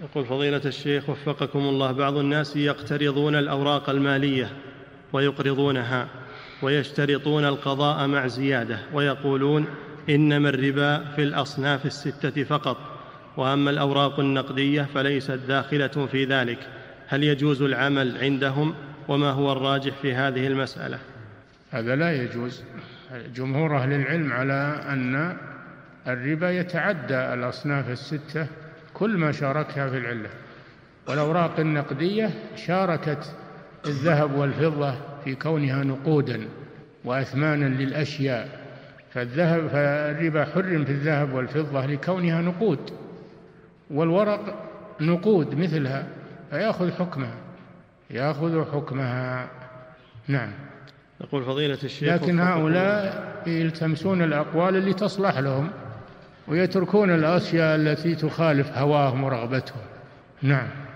يقول فضيلة الشيخ وفقكم الله، بعض الناس يقترضون الأوراق المالية ويقرضونها ويشترطون القضاء مع زيادة، ويقولون إنما الربا في الأصناف الستة فقط، وأما الأوراق النقدية فليست داخلة في ذلك. هل يجوز العمل عندهم؟ وما هو الراجح في هذه المسألة؟ هذا لا يجوز. جمهور أهل العلم على أن الربا يتعدى الأصناف الستة كل ما شاركها في العلة. والأوراق النقدية شاركت الذهب والفضة في كونها نقودا وأثمانا للأشياء، فالربا حرم في الذهب والفضة لكونها نقود، والورق نقود مثلها فيأخذ حكمها. نعم. يقول فضيلة الشيخ لكن هؤلاء يلتمسون الأقوال اللي تصلح لهم ويتركون الأشياء التي تخالف هواهم ورغبتهم. نعم.